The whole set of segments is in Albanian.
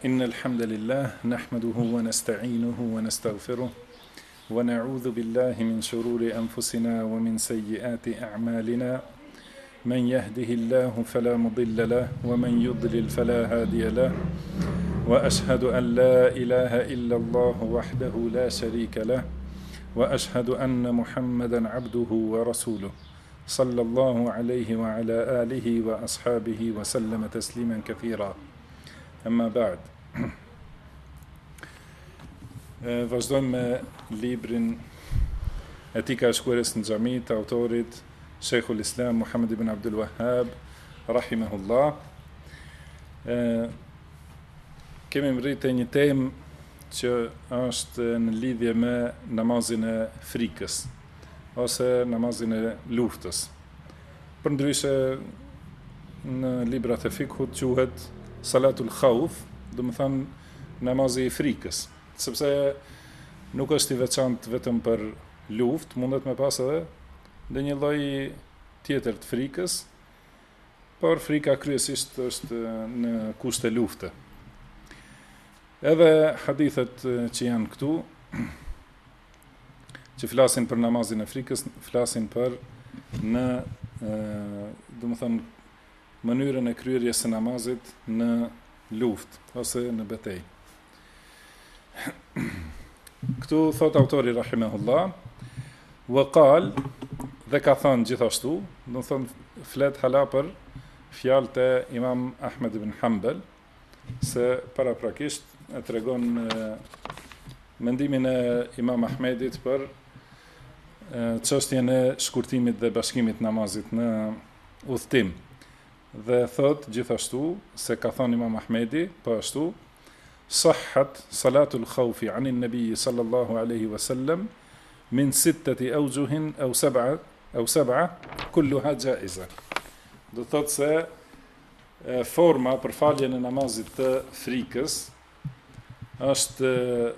إن الحمد لله نحمده ونستعينه ونستغفره ونعوذ بالله من شرور أنفسنا ومن سيئات أعمالنا من يهده الله فلا مضل له ومن يضلل فلا هادي له وأشهد أن لا إله إلا الله وحده لا شريك له وأشهد أن محمدا عبده ورسوله صلى الله عليه وعلى آله وأصحابه وسلم تسليما كثيرا أما بعد. Vazhdojmë me librin Etika e shkuarjes në xhami të autorit Sheikhul Islam Muhammad ibn Abdul Wahhab rahimahullah. Kemi mbërritur një temë që është në lidhje me namazin e frikës ose namazin e luftës. Përndryshe në librat e fikut quhet Salatul Khawf, do të thënë namazi i frikës, sepse nuk është i veçantë vetëm për luftë, mundet me pas edhe ndonjë lloj tjetër të frikës, por frika kryesisht është në kushte lufte. Edhe hadithet që janë këtu, që flasin për namazin e frikës, flasin për në, do të thënë, mënyrën e kryerjes së namazit në luftë ose në betejë. Këtu thot autori rahimahullah, wa qal, dhe ka thënë gjithashtu, do të thonë flet hala për fjalët e Imam Ahmed ibn Hanbal, se paraprakisht e tregon mendimin e Imam Ahmedit për çështjen e shkurtimit dhe bashkimit namazit në udhtim. Dhe thot gjithashtu se ka thënë Imam Ahmedi po ashtu, sahhat salatul khawfi anin nabi sallallahu alaihi wasallam min sittati awjuhin aw sab'a kulluha jaiza. Do thot se forma për faljen e namazit të frikës është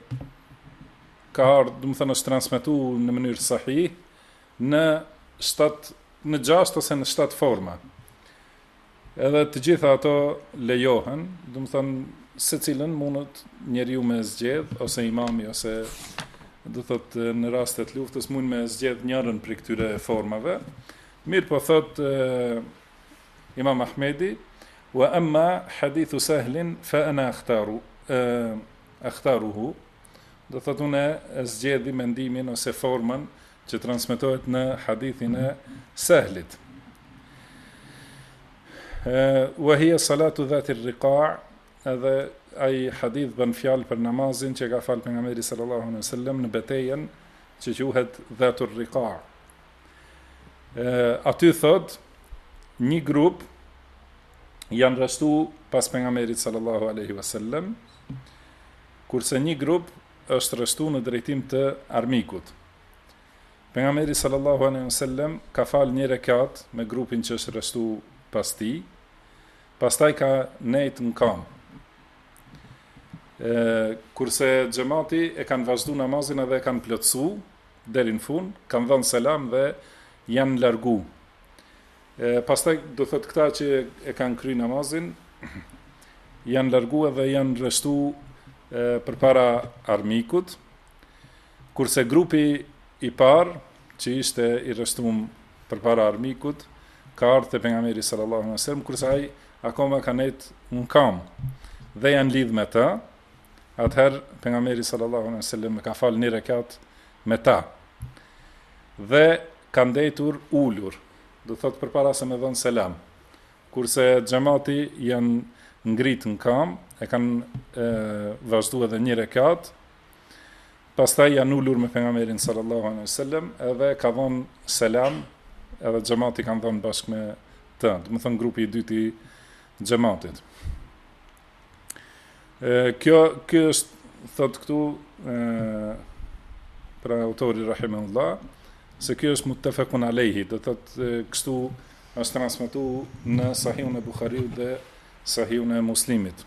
ka ardhur, do të thënë është transmetuar në mënyrë sahih në 6 ose në 7 forma. Edhe të gjitha ato lejohen, do të thënë secilën mundet njeriu me zgjedh ose imami ose do thotë në rastet luftës mund me zgjedh njërin prej këtyre formave. Mirë po thot Imam Ahmedi, wa amma hadithu sahlin fa ana akhtaruhu. Do thotë unë zgjedhi mendimin ose formën që transmetohet në hadithin e Sahlit. Wa hiya salatu dhati ar-riqa', edhe ai hadith bën fjalë për namazin që ka fal pejgamberi sallallahu alaihi wasallam në betejën që quhet dhatur riqa'. Aty thot një grup janë rrestu pas pejgamberit sallallahu alaihi wasallam, kurse një grup është rrestu në drejtim të armikut. Pejgamberi sallallahu alaihi wasallam ka fal një rekat me grupin që është rrestu pas tij, pastaj ka nejt në kam. Kurse xhamati e kanë vazhdu namazin edhe e kanë plotsu deri në fund, kanë dhënë selam dhe janë largu. Pastaj do thot këta që e kanë kry namazin janë largu edhe janë rrestu përpara armikut, kurse grupi i parë që ishte i rrestuar përpara armikut ka ardhur te pejgamberi sallallahu alaihi wasallam, kurse ai akoma ka nejt në kam dhe janë lidh me ta. Atëherë pejgamberi sallallahu alaihi wasallam ka fal një rekat me ta dhe ka ndetur ulur, do thot përpara se me dhënë selam, kurse xhamati janë ngrit në kam, e kanë vazhduar edhe një rekat, pastaj janë ulur me pejgamberin sallallahu alaihi wasallam edhe ka dhënë selam, edhe xhamati kanë dhënë bashkë me të, do të thënë grupi i dytë i xhamatit. Kjo është thot këtu për autori rahimahullah, se kjo është muttafaqun alayhi, do thot kështu është transmetuar në Sahihun e Buhariut dhe Sahihun e Muslimit.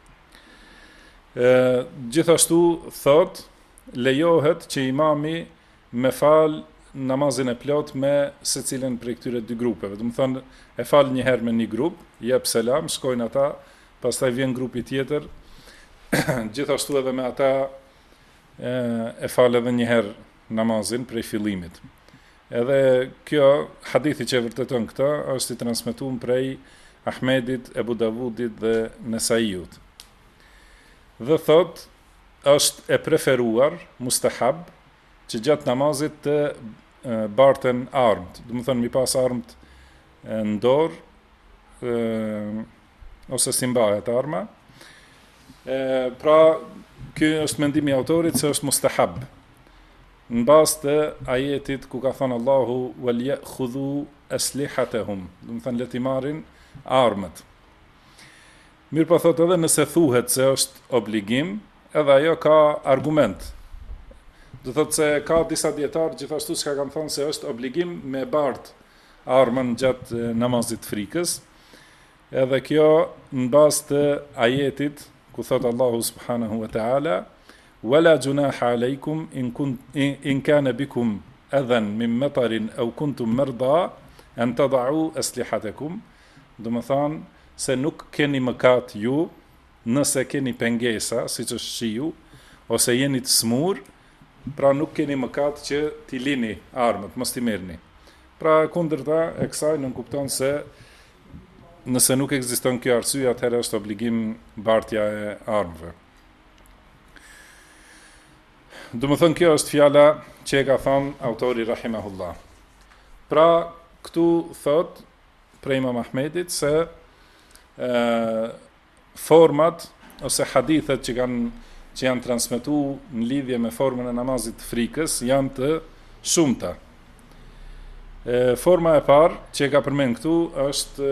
Gjithashtu thot lejohet që imami me fal namazin e plot me secilën prej këtyre dy grupeve. Do të thonë e fal një herë me një grup, jep selam, shkojnë ata, pastaj vjen grupi tjetër gjithashtu edhe me ata e falë edhe njëherë namazin prej fillimit. Edhe kjo hadithi që vërteton këtë është i transmetuar prej Ahmedit, Ebu Davudit dhe Nesaiut. Dhe thot, është e preferuar, mustahab, që gjatë namazit të barten armët. Do të thonë mi pas armët në dorë ose si mbahet arma. Pra, ky është mendimi i autorit se është mustahab. Në bazë të ajetit ku ka thënë Allahu wal ya'khudhu aslihatahum, do të thonë le të marrin armët. Mirë po thot edhe nëse thuhet se është obligim, edhe ajo ka argument. Do thot se ka disa dietarë gjithashtu që kanë thënë se është obligim me bart armën gjatë namazit frikës. Edhe kjo në bazë të ajetit ku thot Allahu subhanahu wa ta'ala wala junaha alaykum in kana bikum adhan min matarin aw kuntum marda an tad'u aslihatakum. Do të thonë se nuk keni mëkat ju nëse keni pengesa, siç është shiu, ose jeni të smur, pra nuk keni mëkat që t'i lini armët, mos t'i merrni. Pra kundërta e kësaj nuk kupton se nëse nuk ekziston kjo arsye, atëherë është obligim bartja e armëve. Do të thonë kjo është fjala që e ka thënë autori rahimahullah. Pra këtu thot prej Imam Ahmedit se format ose hadithet që janë transmetuar në lidhje me formën e namazit frikës janë të shumta. Forma e parë që e ka përmend këtu është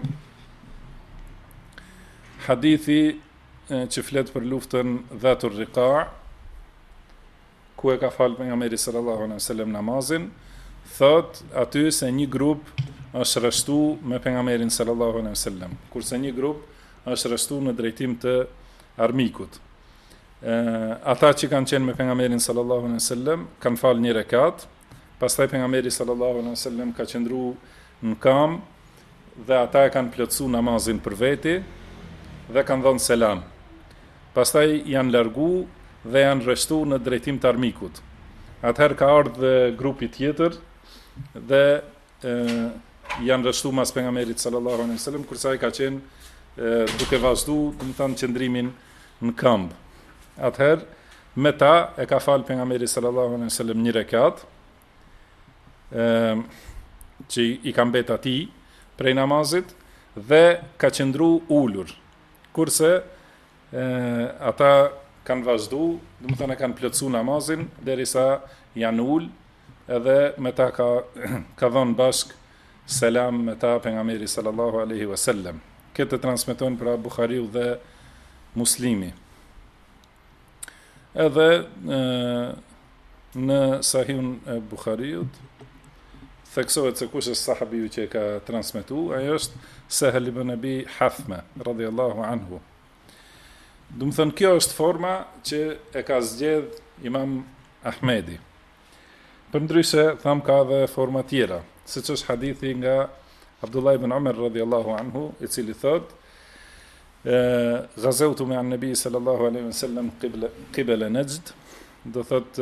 hadithi që flet për luftën Dhatur Riqa', ku e ka falë pejgamberi sallallahu alaihi wasallam namazin, thot aty se një grup është rreshtu me pejgamberin sallallahu alaihi wasallam, kurse një grup është rreshtu në drejtim të armikut. Ata që kanë qenë me pejgamberin sallallahu alaihi wasallam kanë falë një rekat, pastaj pejgamberi sallallahu alaihi wasallam ka qëndruar në këmbë dhe ata e kanë plotsuar namazin për veti dhe kanë dhënë selam. Pastaj janë larguar dhe janë rreshtuar në drejtim të armikut. Atëherë ka ardhur grupi tjetër dhe janë rreshtuar mas pejgamberit sallallahu alaihi wasallam, kurse ai ka qenë duke vazhduar, do të thonë, qëndrimin në këmbë. Atëherë me ta e ka falë pejgamberi sallallahu alaihi wasallam një rekat që i ka mbet atij prej namazit dhe ka qëndruar ulur. Kurse ata kanë vazhduar, do të thonë kanë plotsuar namazin derisa janë ul, edhe me ta ka dhënë bashk selam me ta pejgamberi sallallahu alaihi wasallam. Këtë transmeton pra Buhariu dhe Muslimi. Edhe në Sahihun e Buhariut theksohet se kush është sahabiu që ka transmetuar, ai është Sahel ibn Abi Hathma radhiyallahu anhu. Do të thënë kjo është forma që e ka zgjedh Imam Ahmedi. Përndryshe tham ka edhe forma tjera, siç është hadithi nga Abdullah ibn Umar radhiyallahu anhu, i cili thot: "Ghazawtu me an-nabi sallallahu alaihi wasallam qibla Najd", do thot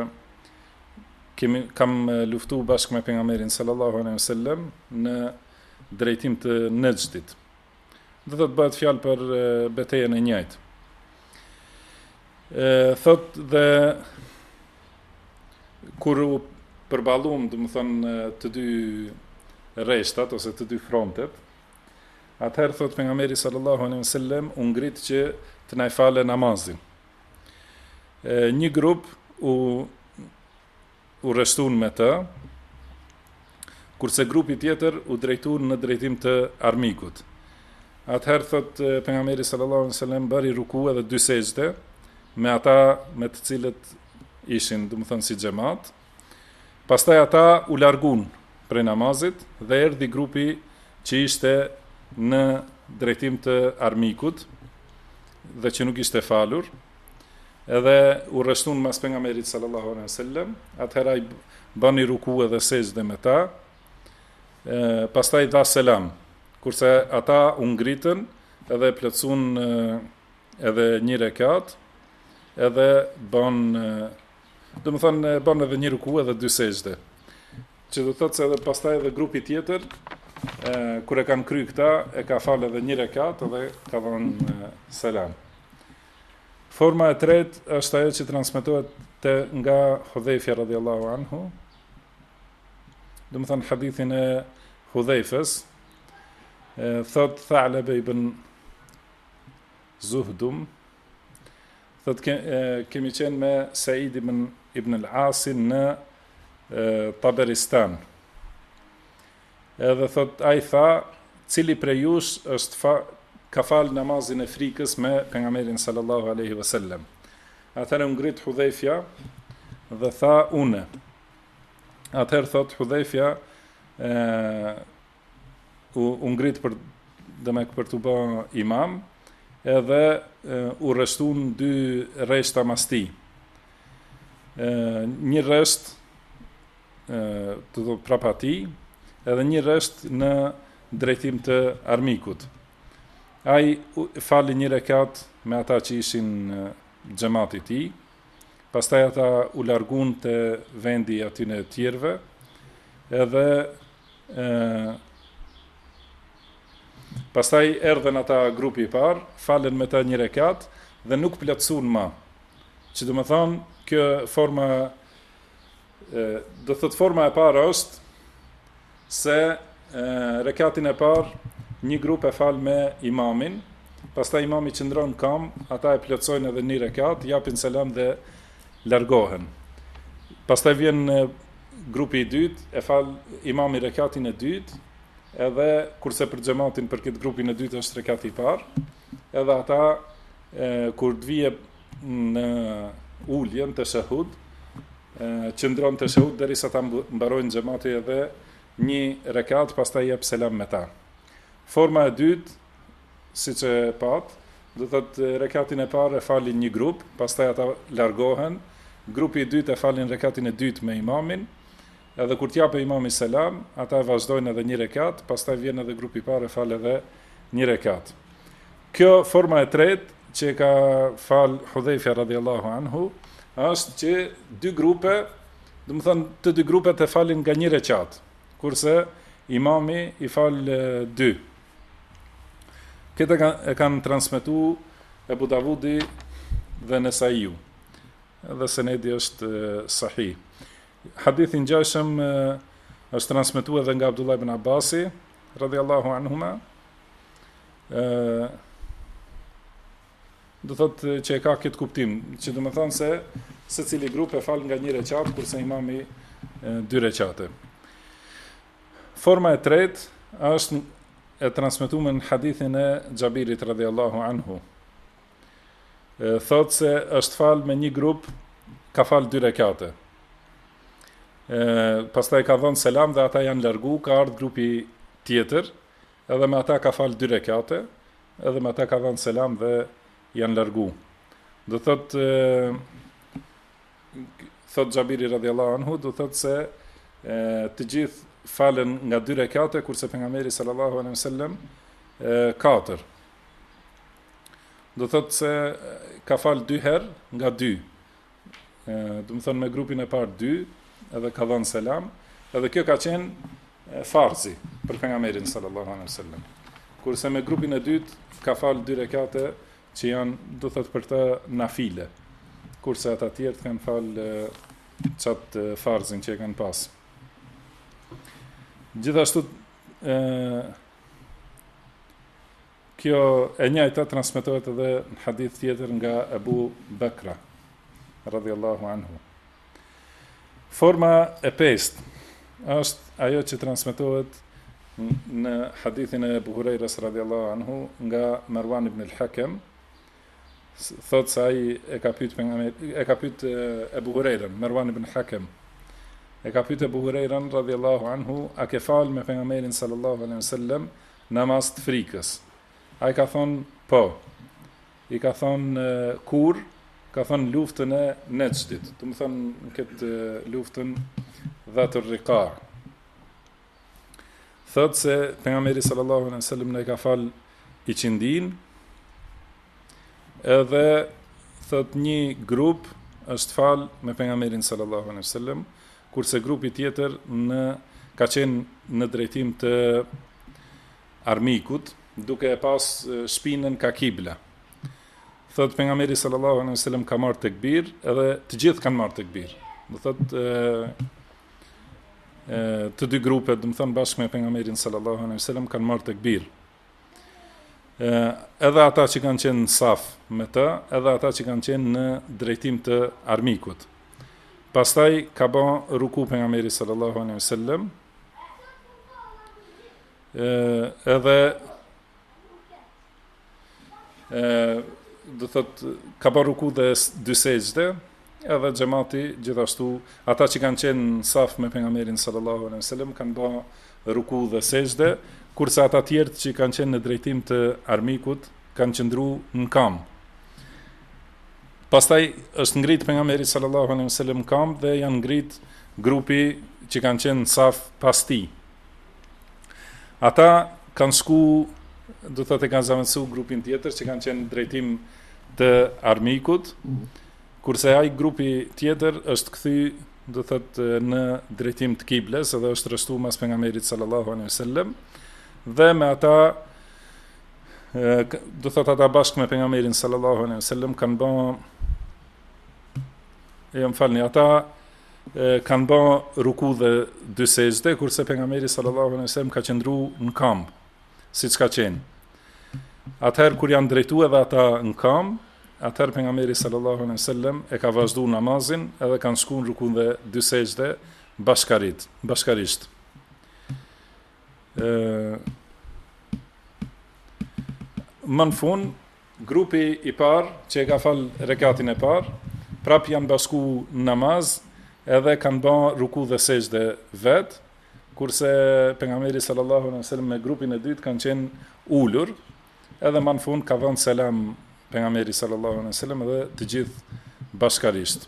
kam luftu bashkë me pejgamberin sallallahu alaihi wasallam në drejtim të Najdit. Do thot bëhet fjalë për betejën e njëjtë. Thot dhe kur u përballum, do të thonë, të dy rreshtat ose të dy frontet, atëherë thot pejgamberi sallallahu alaihi wasallam u ngrit që të na falë namazin. Një grup u rreshtun me të, kurse grupi tjetër u drejtuan në drejtim të armikut. Atëherë thot pejgamberi sallallahu alaihi wasallam bëri ruku edhe dy sejdë me ata me të cilët ishin, do të thonë, si xhamat. Pastaj ata u largun prej namazit dhe erdhi grupi që ishte në drejtim të armikut dhe që nuk ishte falur, edhe u rreshtun mas pejgamberit sallallahu alaihi wasallam. Atëherë ai bani ruku edhe sejdë me ta, pastaj dha selam, kurse ata u ngritën edhe plotsuan edhe një rekat, edhe bën, do më thënë, bën edhe një ruku edhe 2 sejdë. Që do thotë se edhe pastaj edhe grupi tjetër, kur e kanë kry këta, e ka falë edhe një rekat edhe ka dhënë selam. Forma e tretë është ajo që transmetohet nga Hudhejfja radhiyallahu anhu, do më thënë hadithin e Hudhejfës, thot Tha'laba ibn Zuhdum, thot kemi qenë me Said ibn al-Asin në Taberistan. Edhe thot ai tha, cili prej jush është ka falë namazin e frikës me pejgamberin sallallahu alaihi wasallam. Atëherë u ngrit Hudhejfja dhe tha une. Atëherë thot Hudhejfja u ngrit për të bë imam, edhe u rreshtun 2 rreshta masti. Një rresht të do prapa tij, edhe një rresht në drejtim të armikut. Ai fali një rekat me ata që ishin xhamati i tij, pastaj ata u largun te vendi aty në tjerëve, edhe pastaj erdhen ata grupi i parë, falen me ta një rekat dhe nuk plotësuan më. Që do të thonë, kjo forma do thot forma e parë është se rekatin e parë një grup e fal me imamin, pastaj imami qëndron kam, ata e plotësojnë edhe një rekat, japin selam dhe largohen. Pastaj vjen grupi i dytë, e fal imami rekatin e dytë, edhe kurse për xhamatin për këtë grupin e dytë është rekati i parë, edhe ata kur të vije në uljen të shahud, qëndron të shahud derisa ta mbarojnë xhamati edhe një rekat, pastaj jep selam me ta. Forma e dytë, siç e pat, do thotë rekatin e parë e falin një grup, pastaj ata largohen, grupi i dytë e falin rekatin e dytë me imamin, edhe kur t'jape imami selam, ata vazhdojnë edhe një rekat, pastaj vjen edhe grupi i parë e fal edhe një rekat. Kjo forma e tretë që ka fal Hudhejfja radhiyallahu anhu, është që 2 grupe, do të thonë të 2 grupet e falin nga një rekat, kurse imami i fal 2. Këtë e kanë transmetu Ebu Davudi dhe Nesaiu, edhe senedi është sahih. Hadithin ngjashëm është transmetuar edhe nga Abdullah ibn Abbasi radhiyallahu anhuma. Do thotë që e ka këtë kuptim, që do të thonë se secili grup e fal nga një rekat, kurse imami 2 rekate. Forma e tretë është e transmetuar në hadithin e Xhabirit radhiyallahu anhu. Thotë se është fal me një grup, ka fal 2 rekate. Pastaj ka dhënë selam dhe ata janë largu, ka ardhur grupi tjetër, edhe me ata ka fal 2 rekate, edhe me ata ka dhënë selam dhe janë largu. Do thotë Xhabiri radhiyallahu anhu, do thotë se të gjithë falen nga 2 rekate, kurse pejgamberi sallallahu alaihi wasallam 4. Do thotë se ka fal 2 herë nga 2. Do të thonë me grupin e parë 2, edhe ka dhënë selam, edhe kjo ka qenë farzi për pejgamberin sallallahu alaihi wasallam. Kurse me grupin e dytë ka fal 2 rekate që janë, do thotë për të nafile, kurse ata të tjerë kanë fal çat farzin që e kanë pas. Gjithashtu kjo e njëjta transmetohet edhe në hadith tjetër nga Abu Bakra radhiyallahu anhu. Forma e pestë është ajo që transmetohet në hadithin e Abu Hurajras radhiyallahu anhu nga Marwan ibn al-Hakam. Thot se ai e ka pyet Abu Hurajran, Marwan ibn al-Hakam. E ka pyet Abu Hurajran radhiyallahu anhu, a ke fal me pejgamberin sallallahu alaihi wasallam namaz të frikës? Ai ka thonë po. I ka thonë kur? Ka thonë luftën e Nejdit, do të thonë këtë luftën Dhatur Riqa. Thot se pejgamberi sallallahu alaihi wasallam ne ka fal i qindin, edhe thot një grup është fal me pejgamberin sallallahu alaihi wasallam, kurse grupi tjetër ka qenë në drejtim të armikut, duke e pas shpinën ka kibla. Thot pejgamberi sallallahu alaihi wasallam ka marrë tekbir, edhe të gjithë kanë marrë tekbir. Do thot të dy grupet, do të thon bashkë me pejgamberin sallallahu alaihi wasallam kanë marrë tekbir. Edhe ata që kanë qenë në saf me të, edhe ata që kanë qenë në drejtim të armikut. Pastaj ka bën ruku pejgamberi sallallahu alaihi wasallam. Edhe do thot ka bën ruku dhe dy sejdë, edhe xhamati gjithashtu, ata që kanë qenë në saf me pejgamberin sallallahu alaihi wasallam kanë bën ruku dhe sejdë, kurse ata tjerë që kanë qenë në drejtim të armikut kanë qëndruar në kam. Pastaj është ngrit pejgamberi sallallahu alaihi wasallam në kam dhe janë ngrit grupi që kanë qenë në saf pas tij. Ata kanë shku, do të thotë kanë zaventsu grupin tjetër që kanë qenë në drejtim të armikut, kurse ai grupi tjetër është kthy, do të thotë në drejtim të kibles, edhe është rreshtuar mas pejgamberit sallallahu alaihi wasallam. Dhe me ata, do thot ata bashkë me pejgamberin sallallahu alaihi wasallam kanë bën, ata kanë bën ruku dhe dy sejdë, kurse pejgamberi sallallahu alaihi wasallam ka qëndruar në kamp, siç ka qenë. Atëherë kur janë drejtuar edhe ata në kamp, atëherë pejgamberi sallallahu alaihi wasallam e ka vazhduar namazin edhe kanë shkuar në ruku dhe dy sejdë bashkarisht. Më në fund, grupi i parë që e ka fal rekatin e parë, prap janë bashku në namaz, edhe kanë bën ruku dhe sejdë vet, kurse pejgamberi sallallahu alaihi wasallam me grupin e dytë kanë qenë ulur, edhe më në fund ka dhënë selam pejgamberi sallallahu alaihi wasallam edhe të gjithë bashkarisht.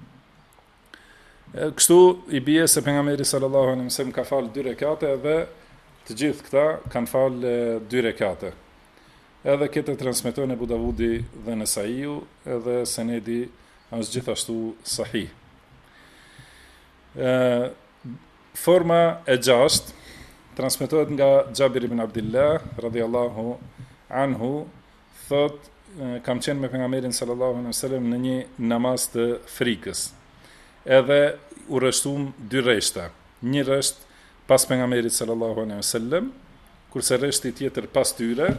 Kështu i bie se pejgamberi sallallahu alaihi wasallam ka fal 2 rekate dhe të gjithë këta kanë falë 2 rekate. Edhe këtë transmeton Abu Davudi dhe Nesaiu, edhe senedi është gjithashtu sahih. Forma e 6 transmetohet nga Xhabir ibn Abdullah radhiyallahu anhu, thot kam qenë me pejgamberin sallallahu alaihi wasallam në një namaz të frikës. Edhe u rreshtuam 2 rreshta. Një rresht pas pejgamberit sallallahu alaihi wasallam, kurse rreshti tjetër pas tyre,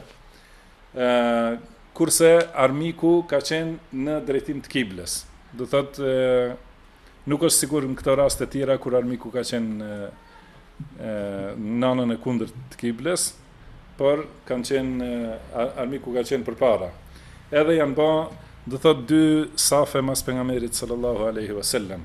kurse armiku ka qenë në drejtim të kibles. Do thotë nuk është sigur në këto raste të tjera kur armiku ka qenë në anën e kundërt të kibles, por armiku ka qenë përpara. Edhe janë bë, do thotë 2 safe mas pejgamberit sallallahu alaihi wasallam.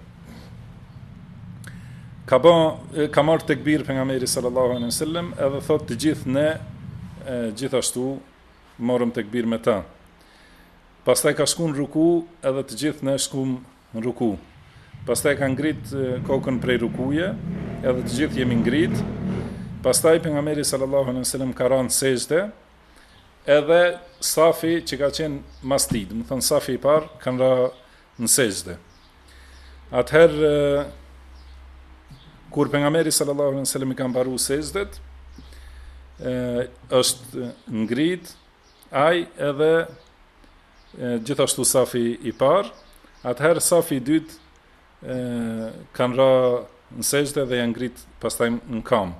Ka marrë tekbir pejgamberi sallallahu alaihi wasallam, edhe thotë të gjithë ne gjithashtu morëm tekbir me ta. Pastaj ka shkuar në ruku, edhe të gjithë ne shkuam në ruku. Pastaj ka ngrit kokën prej rukuje, edhe të gjithë jemi ngrit. Pastaj pejgamberi sallallahu alaihi wasallam ka rënë sejdë, edhe safi që ka qenë mas tij, do të thonë safi i parë kanë rënë në sejdë. Atëherë kur pejgamberi sallallahu alaihi wasallam i ka mbaruar sejdët, është ngrit ai edhe gjithashtu safi i parë. Atëherë safi i dytë kanë rënë në sejdë dhe janë ngrit pastaj në kam.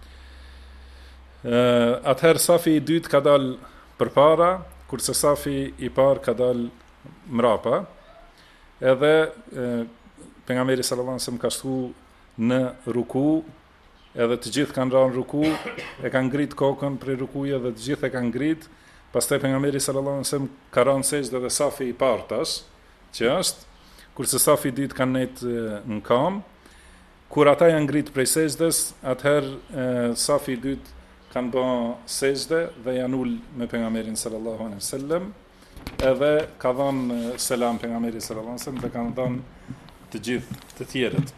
Atëherë safi i dytë ka dalë përpara, kurse safi i parë ka dalë mrapa. Edhe pejgamberi sallallahu alaihi wasallam ka shkuar në ruku, edhe të gjithë kanë rënë ruku, e kanë ngrit kokën prej rukuje dhe të gjithë e kanë ngrit. Pastaj pejgamberi sallallahu alaihi wasallam ka rënë sejdë dhe safi i parë tash, që është, kurse safi i dytë kanë nejtë në kam. Kur ata janë ngrit prej sejdës, atëherë safi i dytë kanë bën sejdë dhe janë ul me pejgamberin sallallahu alaihi wasallam, edhe ka dhënë selam pejgamberi sallallahu alaihi wasallam dhe kanë dhënë të gjithë të tjerët.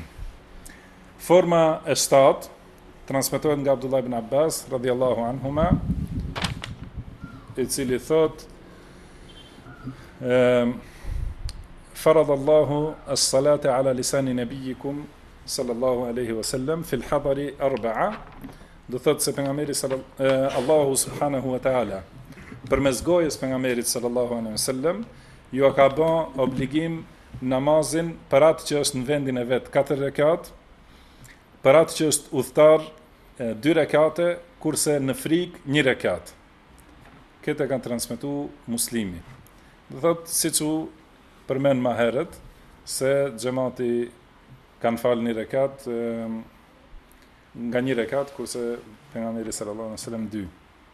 Forma e 7 transmetohet nga Abdullah ibn Abbas radhiyallahu anhuma, i cili thot فرض الله الصلاة على لسان نبيكم صلى الله عليه وسلم في الحضر 4. Do thotë se pejgamberi Allahu subhanahu wa taala përmes gojës pejgamberit sallallahu alaihi wasallam ju ka bën obligim namazin për atë që është në vendin e vet 4 rekat, për atë që është udhtar 2 rekate, kurse në frikë 1 rekat. Këtë kanë transmetuar Muslimi. Do thotë siç u përmend më herët se xhamati kanë falë 1 rekat nga 1 rekat, kurse pejgamberi sallallahu alaihi wasallam 2.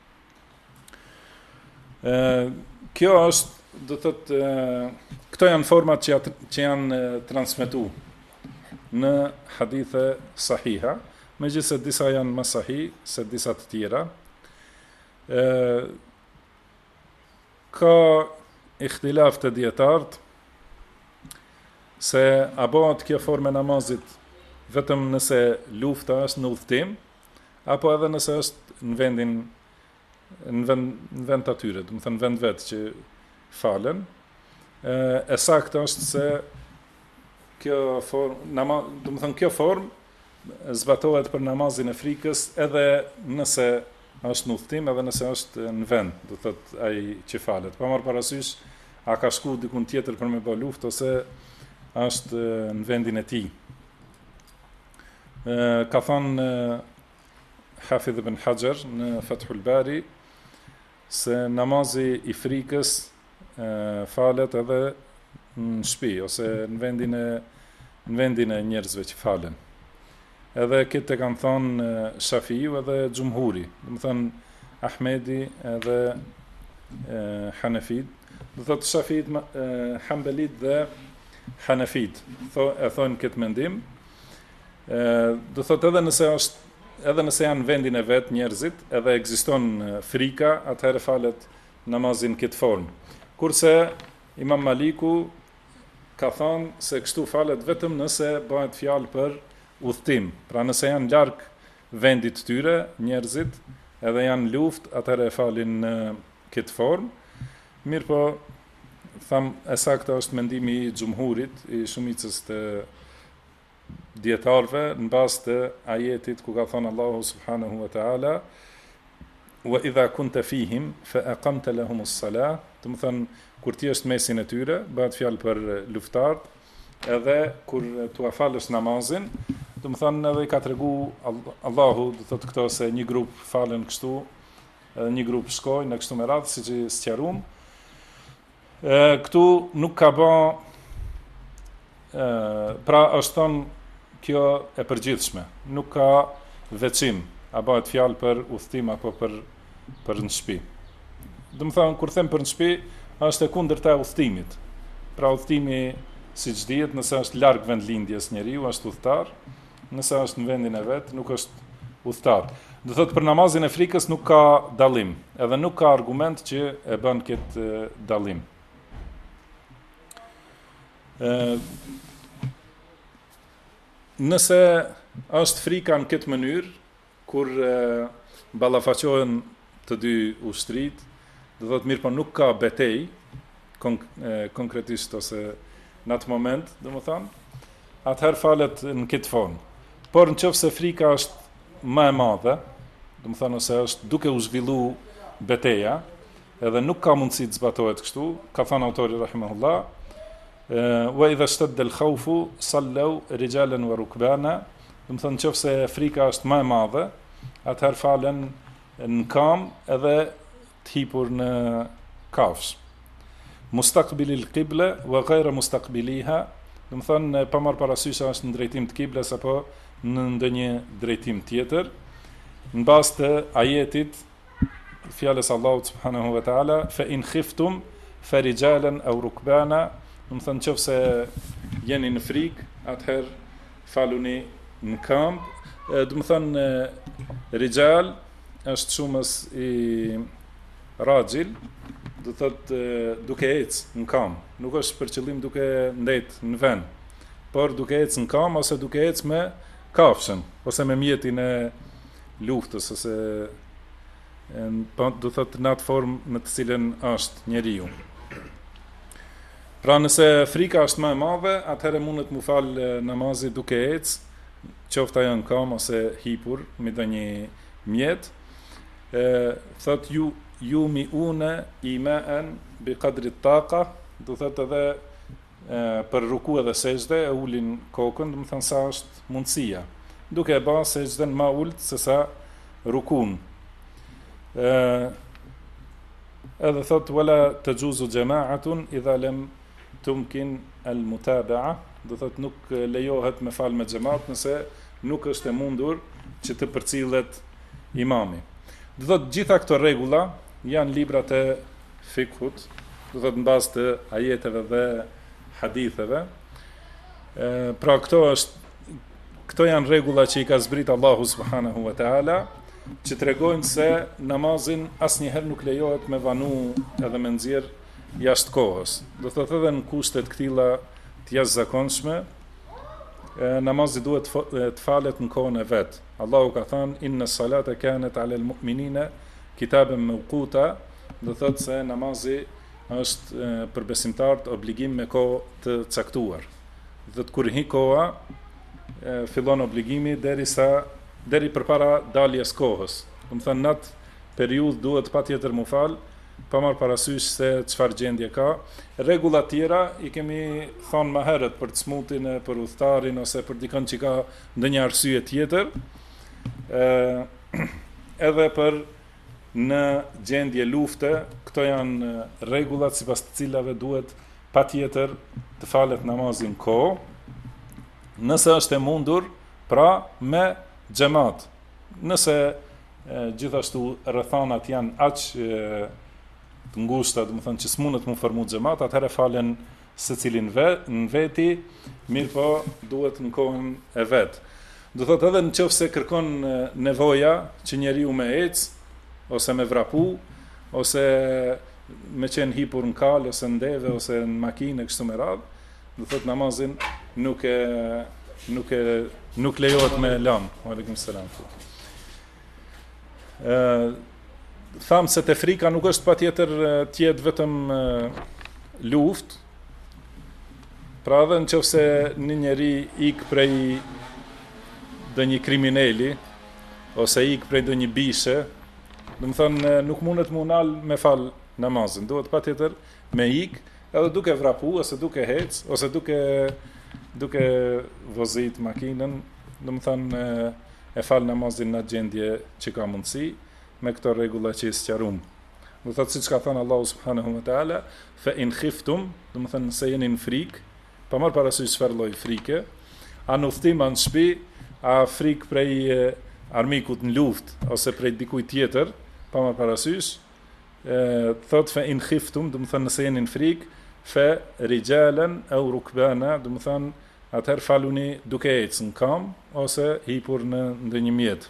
Kjo është, do thotë, këto janë format që janë transmetuar në hadithe sahiha, megjithëse disa janë më sahih se disa të tjera. Ka ikhtilaf të dietarët se a bëhet kjo formë namazit vetëm nëse lufta është në udhtim, apo edhe nëse është në vend të atyre, do të thënë vend vetë që falen. E saktë është se kjo formë zbatohet për namazin e frikës edhe nëse është në udhtim, edhe nëse është në vend, do thotë ai që falet. Pa marrë parasysh a ka shku dikun tjetër për me bë luftë ose është në vendin e tij. Ka thënë Hafidh ibn Hajar në Fathul Bari se namazi i frikës falet edhe në shtëpi ose në vendin e njerëzve që falen. Edhe këtë kanë thënë Shafiu edhe Xhumhuri, do të thënë Ahmedi edhe Hanefit. Do thotë Shafit, Hanbelit dhe Hanefit e thonë këtë mendim. Do thotë edhe nëse janë në vendin e vet njerëzit, edhe ekziston frika, atëherë falet namazin këtë formë. Kurse Imam Maliku ka thënë se kështu falet vetëm nëse bëhet fjalë për udhtim. Pra nëse janë larg vendit të tyre njerëzit, edhe janë luftë, atëherë falin në këtë formë. Mirë po, tham e saktë është mendimi i Xhumhurit, i shumicës të dietarëve në bazë të ajetit ku ka thënë Allahu subhanahu wa taala wa idha kunta fihim fa aqamta lahumus salah, do të thënë kur ti është mesin e tyre, bëhet fjalë për luftarët, edhe kur tu falësh namazin, do të thënë edhe i ka tregu Allahu, do thotë këto se një grup falen kështu, edhe një grup shkojnë në kështu me radhë, siç i sqaruam. Këtu nuk ka bë pra është thonë kjo e përgjithshme, nuk ka veçim, a bëhet fjalë për udhtim apo për në shtëpi. Do të thonë kur them për në shtëpi, është e kundërta e udhtimit. Pra udhtimi, siç dihet, nëse është larg vendlindjes njeriu, është udhtar, nëse është në vendin e vet, nuk është udhtar. Do thotë për namazin e frikës nuk ka dallim, edhe nuk ka argument që e bën këtë dallim. Nëse është frika në këtë mënyrë, kur ballafaqohen të dy ushtrit, do thotë mirë, po nuk ka betejë konkretisht ose në atë moment, domethënë, atëherë falet në këtë formë. Por nëse frika është më e madhe, domethënë ose është duke u zhvilluar betejë, edhe nuk ka mundësi të zbatohet kështu, ka thënë autori rahimahullah, wa idha ishtadda al-khawfu sallu rijalan wa rukbana, do të thonë nëse frika është më e madhe, atëherë falen në kam edhe të hipur në kafsh. Mustaqbilil qibla wa ghayra mustaqbiliha, do të thonë pa marr parasysh është në drejtim të kiblës apo në ndonjë drejtim tjetër, në bazë të ajetit fjalës Allahut subhanahu wa taala, fa in khiftum farijalan aw rukbana, do të thonë nëse jeni në frikë, atëherë faluni në këmbë. Do të thonë rijal është shumës i rajil, do thotë duke ecë në këmbë, nuk është për qëllim duke ndetë në vend, por duke ecë në këmbë ose duke ecë me kafshën ose me mjetin e luftës ose do thotë në atë formë në të cilën është njeriu. Pra nëse frika është më e madhe, atëherë mundet mu fal namazi duke ecë, qofta janë kam ose hipur me ndonjë mjet. Thot ju mi une imaan bi qadri taqa, do thot edhe për ruku edhe sejdë e ulin kokën, do të thënë sa është mundësia, duke e bërë sejdën më ult se sa rukun. Edhe thot wala tajuzu jama'atun idha lam tumkin al-mutaba'a, do thot nuk lejohet me fal me xhamat nëse nuk është e mundur që të përcillet imami. Do thot gjitha këto rregulla janë librat e fikhut, do thot në bazë të ajeteve dhe haditheve. Pra këto janë rregulla që i ka zbrit Allahu subhanahu wa taala, që tregojnë se namazin asnjëherë nuk lejohet me vanu edhe me nxjerr jashtë kohës. Do thotë edhe në kushtet këtilla të jashtëzakonshme, namazi duhet të falet në kohën e vet. Allahu ka thënë inna salata kanat 'ala al-mu'minina kitaban mawquta, do thotë se namazi është për besimtarët obligim me kohë të caktuar. Dhe kur hi koha, fillon obligimi deri përpara daljes kohës. Do të thënë në atë periudhë duhet patjetër mu fal, pa marrë parasysh se çfarë gjendje ka. Rregulla tjera i kemi thonë më herët për të smutin, për udhëtarin ose për dikën që ka ndonjë arsye tjetër. Edhe për në gjendje lufte, këto janë rregullat sipas të cilave duhet patjetër të falet namazi në kohë. Nëse është e mundur, pra me xhamat. Nëse gjithashtu rrethanat janë aq të ngushta, do të thënë që s'mundet mu formu xhamat, atëherë falen secilin në veti, mirë po duhet në kohën e vet. Do thotë edhe nëse kërkon nevoja që njeriu me ec, ose me vrapu, ose me qenë hipur në kal, ose në deve, ose në makinë, kështu me radhë, do thotë namazin nuk lejohet me lanë. Aleikum selam. Thamë se te frika nuk është patjetër të jetë vetëm luftë. Pra edhe nëse një njeri ik prej ndonjë kriminali ose ik prej ndonjë bishe, do të thonë nuk mundet mu nal me fal namazin. Duhet patjetër me ik, edhe duke vrapu ose duke hec ose duke vozit makinën, do të thonë e fal namazin në gjendje që ka mundësi, me këto rregulla që i sqarum. Do thotë siç ka thënë Allahu subhanahu wa taala, fa in khiftum, do të thonë se jeni në frikë, pa marrë parasysh çfarë lloj frike, a në udhtim në shtëpi, a frikë prej armikut në luftë ose prej dikujt tjetër, pa marrë parasysh, thotë fa in khiftum, do të thonë se jeni në frikë, fa rijalan aw rukbana, do të thonë atëherë faluni duke ecë në kam ose hipur në ndonjë mjet.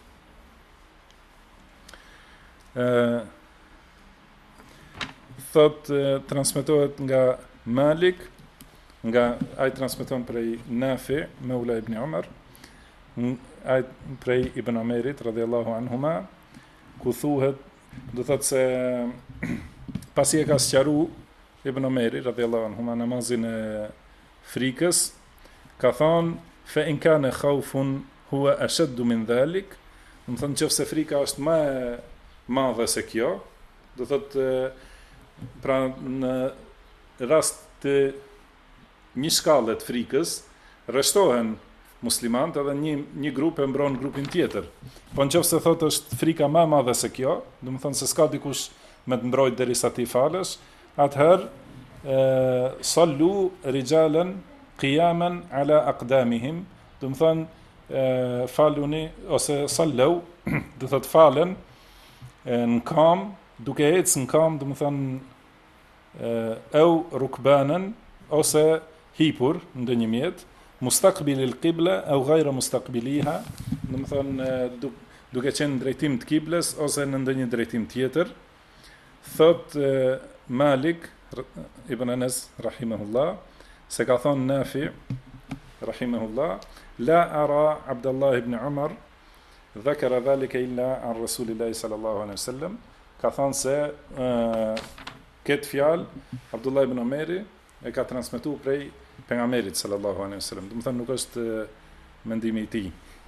Thot transmetohet nga Malik, ai transmeton prej Nafi Maula ibn Umar, ai prej Ibn Omerit radhiyallahu anhuma, ku thuhet, do thot se pasi e ka sqaru Ibn Omeri radhiyallahu anhuma namazin e frikës, ka thonë fa in kana khawfun huwa ashaddu min dhalik, do thonë nëse frika është më e madhe se kjo, do thotë pra në rast të një shkallë të frikës rreshtohen muslimanët edhe një grup e mbron grupin tjetër. Po nëse thotë është frika më e madhe se kjo, do të thonë se s'ka dikush me të mbrojtë derisa ti falësh, atëherë sallu rijalan qiyaman ala aqdamihim, do të thonë faluni ose sallu, do thotë falen në kam, duke ecë në kam, do të thonë au rukbanan ose hipur në ndonjë mjet, mustaqbilil qibla au ghayra mustaqbiliha, do të thonë duke qenë në drejtim të kibles ose në ndonjë drejtim tjetër. Thot Malik ibn Anas rahimahullah, se ka thonë Nafi rahimahullah, la ara Abdullah ibn Umar dhakara dhalika illa an Rasulillahi sallallahu alaihi wasallam, ka thonë se këtë fjalë Abdullah ibn Omeri e ka transmetuar prej pejgamberit sallallahu alaihi wasallam. Do të thonë nuk është mendimi i tij.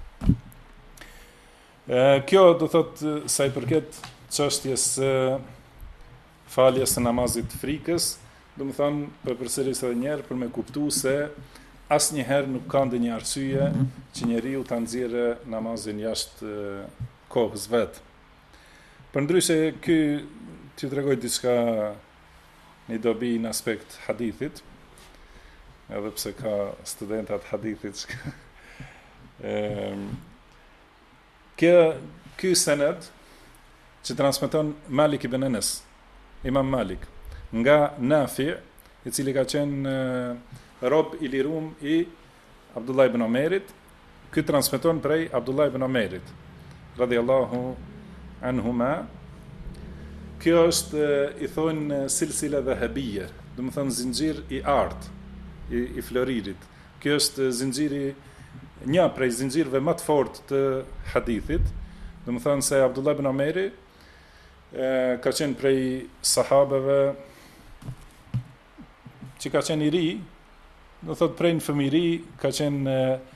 Kjo do thot sa i përket çështjes së faljes së namazit frikës, do të thonë përsëris edhe një herë për me kuptuar se asnjëherë nuk ka ndonjë arsye që njeriu ta nxjerrë namazin jashtë kohës vet. Përndryshe ky t'ju tregoj diçka një dobi në aspekt hadithit, edhe pse ka studentat hadithit ky sened që transmeton Malik ibn Anas, Imam Malik, nga Nafi, i cili ka qenë rob i lirum i Abdullah ibn Omerit, ky transmeton prej Abdullah ibn Omerit, radhiyallahu anhuma. Kjo është i thonë silsila dhahabiyya, do të thonë zinxhir i art, i floririt. Kjo është zinxhiri, një prej zinxhirëve më të fortë të hadithit. Do të thonë se Abdullah ibn Omeri ka qenë prej sahabeve që ka qenë i ri, do thot prej në fëmijëri ka qenë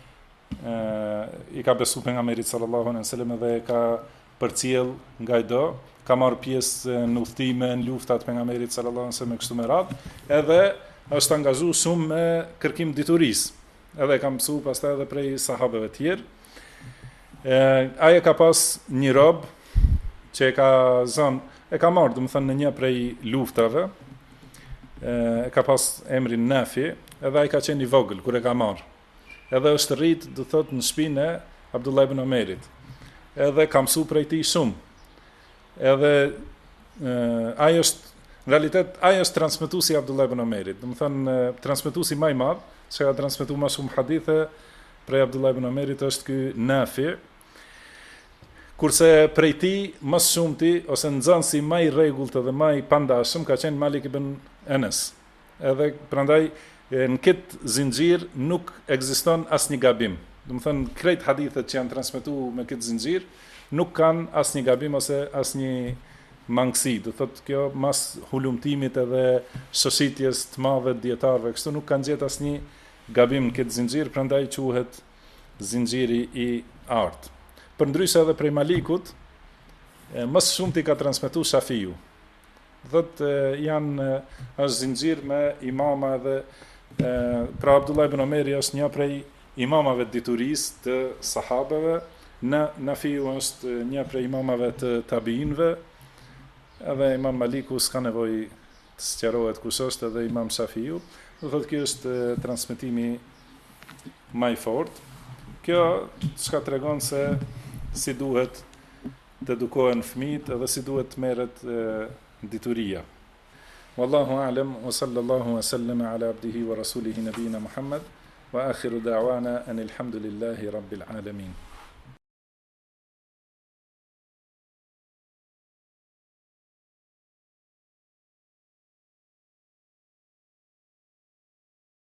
i ka besu pejgamberit sallallahu alaihi wasallam dhe ka përcjell nga çdo, ka marrë pjesë në udhëtime, në luftat pejgamberit sallallahu alaihi wasallam kështu me radhë, edhe është angazhuar shumë me kërkim diturisë. Edhe ka mësuar pastaj edhe prej sahabeve të tjerë. Ai ka pas një rob që e ka marrë, do të thënë në një prej luftave, e ka pas emrin Nafi, edhe ai ka qenë i vogël kur e ka marrë. Edhe është rrit, do thotë, në shtëpinë e Abdullah ibn Omerit. Edhe ka mësuar prej tij shumë. Edhe ai është në realitet ai është transmetuesi i Abdullah ibn Omerit. Do të thënë transmetuesi më i madh, që ka transmetuar më shumë hadithe prej Abdullah ibn Omerit është ky Nafi. Kurse prej tij më shumti ose nxënësi më i rregullt dhe më i pandashëm ka qenë Malik ibn Anas. Edhe prandaj në këtë zinxhir nuk ekziston asnjë gabim. Do të thënë krejt hadithet që janë transmetuar me këtë zinxhir nuk kanë asnjë gabim ose asnjë mangësi. Do thotë kjo mas hulumtimit edhe shositjes të madhe të dietarëve, kështu nuk kanë gjetë asnjë gabim në këtë zinxhir, prandaj quhet zinxhiri i art. Përndryshe edhe prej Malikut, më shumti ka transmetuar Shafiu. Thotë është zinxhir me imama dhe pra Abdullah ibn Omeri është një prej imamave të diturisë të sahabeve, Nafiu është një prej imamave të tabiinëve, edhe Imam Maliku s'ka nevojë të sqarohet kush është, edhe Imam Shafiu. Do thotë kjo është transmetimi më i fortë. Kjo çka tregon se si duhet të edukohen fëmijët edhe si duhet të merret dituria. Wallahu a'lam wa sallallahu wa sallama ala abdihi wa rasulihi nabiyina Muhammad wa akhiru da'wana anil hamdulillahi rabbil alamin.